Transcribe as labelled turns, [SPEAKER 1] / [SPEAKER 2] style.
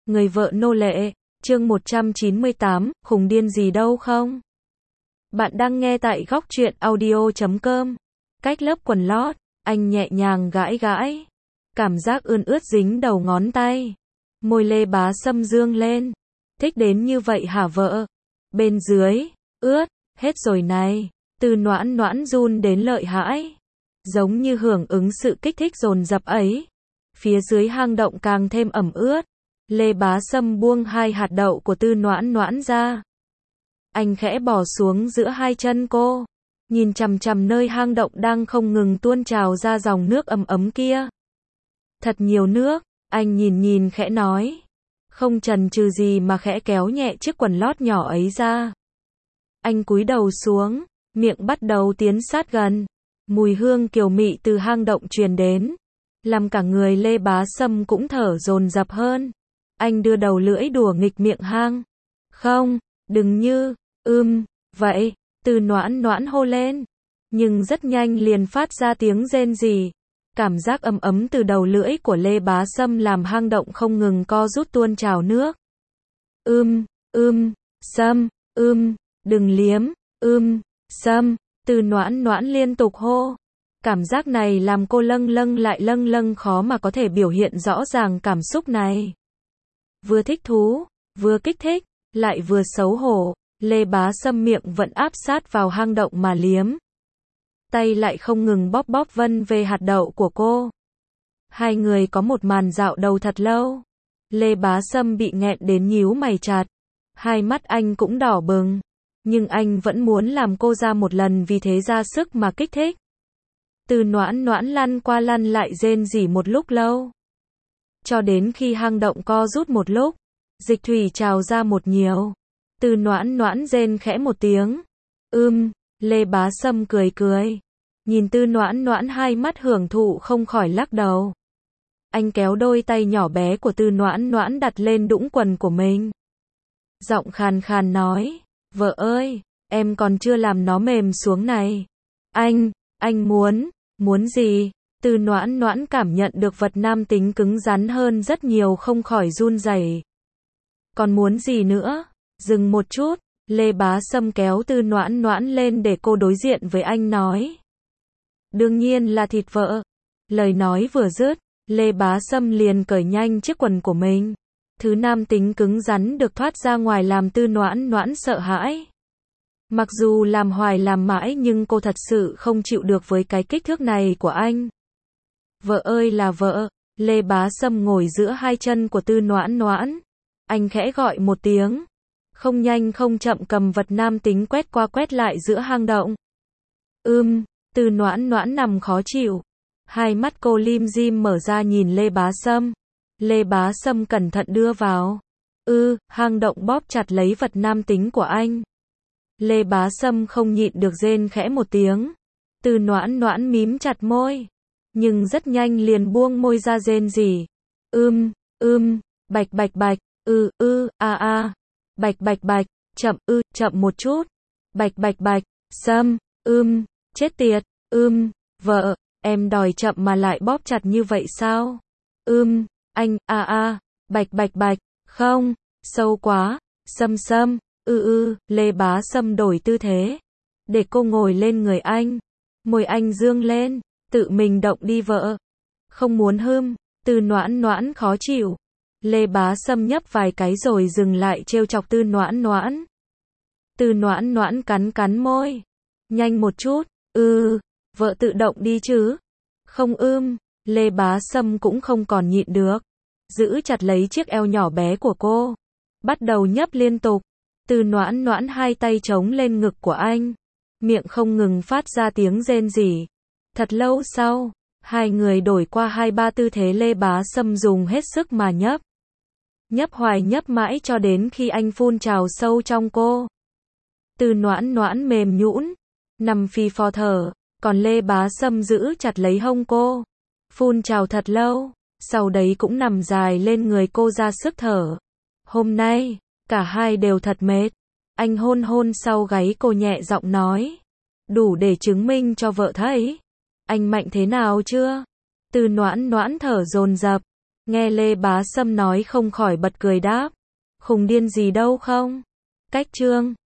[SPEAKER 1] Người vợ nô lệ, chương 198, khùng điên gì đâu không? Bạn đang nghe tại góc truyện audio.com. Cách lớp quần lót, anh nhẹ nhàng gãi gãi. Cảm giác ươn ướt dính đầu ngón tay. Môi Lê Bá Sâm dương lên. Thích đến như vậy hả vợ? Bên dưới, ướt, hết rồi này. Từ Noãn Noãn run đến lợi hãi. Giống như hưởng ứng sự kích thích dồn dập ấy. Phía dưới hang động càng thêm ẩm ướt. Lê Bá Sâm buông hai hạt đậu của Tư Noãn Noãn ra. Anh khẽ bỏ xuống giữa hai chân cô. Nhìn chằm chằm nơi hang động đang không ngừng tuôn trào ra dòng nước ấm ấm kia. Thật nhiều nước, anh nhìn khẽ nói. Không chần chừ gì mà khẽ kéo nhẹ chiếc quần lót nhỏ ấy ra. Anh cúi đầu xuống, miệng bắt đầu tiến sát gần. Mùi hương kiều mị từ hang động truyền đến. Làm cả người Lê Bá Sâm cũng thở dồn dập hơn. Anh đưa đầu lưỡi đùa nghịch miệng hang. Không, đừng như, vậy, Từ Noãn Noãn hô lên. Nhưng rất nhanh liền phát ra tiếng rên rỉ. Cảm giác ấm ấm từ đầu lưỡi của Lê Bá Sâm làm hang động không ngừng co rút tuôn trào nước. Sâm, đừng liếm, Sâm, Từ Noãn Noãn liên tục hô. Cảm giác này làm cô lâng lâng khó mà có thể biểu hiện rõ ràng cảm xúc này. Vừa thích thú, vừa kích thích, lại vừa xấu hổ, Lê Bá Sâm miệng vẫn áp sát vào hang động mà liếm. Tay lại không ngừng bóp vân về hạt đậu của cô. Hai người có một màn dạo đầu thật lâu. Lê Bá Sâm bị nghẹn đến nhíu mày chặt. Hai mắt anh cũng đỏ bừng. Nhưng anh vẫn muốn làm cô ra một lần vì thế ra sức mà kích thích. Từ Noãn Noãn lăn qua lăn lại rên rỉ một lúc lâu. Cho đến khi hang động co rút một lúc, dịch thủy trào ra một nhiều. Từ Noãn Noãn rên khẽ một tiếng. Lê Bá Sâm cười. Nhìn Từ Noãn Noãn hai mắt hưởng thụ không khỏi lắc đầu. Anh kéo đôi tay nhỏ bé của Từ Noãn Noãn đặt lên đũng quần của mình. Giọng khàn khàn nói, vợ ơi, em còn chưa làm nó mềm xuống này. Anh muốn gì? Từ Noãn Noãn cảm nhận được vật nam tính cứng rắn hơn rất nhiều không khỏi run rẩy. Còn muốn gì nữa? Dừng một chút, Lê Bá Sâm kéo Từ Noãn Noãn lên để cô đối diện với anh nói. Đương nhiên là thịt vợ. Lời nói vừa dứt, Lê Bá Sâm liền cởi nhanh chiếc quần của mình. Thứ nam tính cứng rắn được thoát ra ngoài làm Từ Noãn Noãn sợ hãi. Mặc dù làm hoài làm mãi nhưng cô thật sự không chịu được với cái kích thước này của anh. Vợ ơi là vợ, Lê Bá Sâm ngồi giữa hai chân của Từ Noãn Noãn. Anh khẽ gọi một tiếng. Không nhanh không chậm cầm vật nam tính quét qua quét lại giữa hang động. Từ Noãn Noãn nằm khó chịu. Hai mắt cô lim dim mở ra nhìn Lê Bá Sâm. Lê Bá Sâm cẩn thận đưa vào. Hang động bóp chặt lấy vật nam tính của anh. Lê Bá Sâm không nhịn được rên khẽ một tiếng. Từ Noãn Noãn mím chặt môi. Nhưng rất nhanh liền buông môi ra rên rỉ. Bạch, bạch, chậm một chút. Bạch, Sâm, chết tiệt, vợ, em đòi chậm mà lại bóp chặt như vậy sao? Anh, bạch, không, sâu quá, Sâm, Lê Bá Sâm đổi tư thế. Để cô ngồi lên người anh. Môi anh dương lên, tự mình động đi vợ. Không muốn Từ Noãn Noãn khó chịu. Lê Bá Sâm nhấp vài cái rồi dừng lại trêu chọc Từ Noãn Noãn. Từ Noãn Noãn cắn môi. Nhanh một chút, vợ tự động đi chứ. Không Lê Bá Sâm cũng không còn nhịn được. Giữ chặt lấy chiếc eo nhỏ bé của cô. Bắt đầu nhấp liên tục. Từ Noãn Noãn hai tay chống lên ngực của anh. Miệng không ngừng phát ra tiếng rên rỉ. Thật lâu sau, hai người đổi qua 2-3 tư thế Lê Bá Sâm dùng hết sức mà nhấp. Nhấp hoài nhấp mãi cho đến khi anh phun trào sâu trong cô. Từ Noãn Noãn mềm nhũn, nằm phì phò thở, còn Lê Bá Sâm giữ chặt lấy hông cô. Phun trào thật lâu, sau đấy cũng nằm dài lên người cô ra sức thở. Hôm nay, cả hai đều thật mệt. Anh hôn sau gáy cô nhẹ giọng nói. Đủ để chứng minh cho vợ thấy. Anh mạnh thế nào chưa? Từ Noãn Noãn thở dồn dập. Nghe Lê Bá Sâm nói không khỏi bật cười đáp. Khùng điên gì đâu không? Cách chương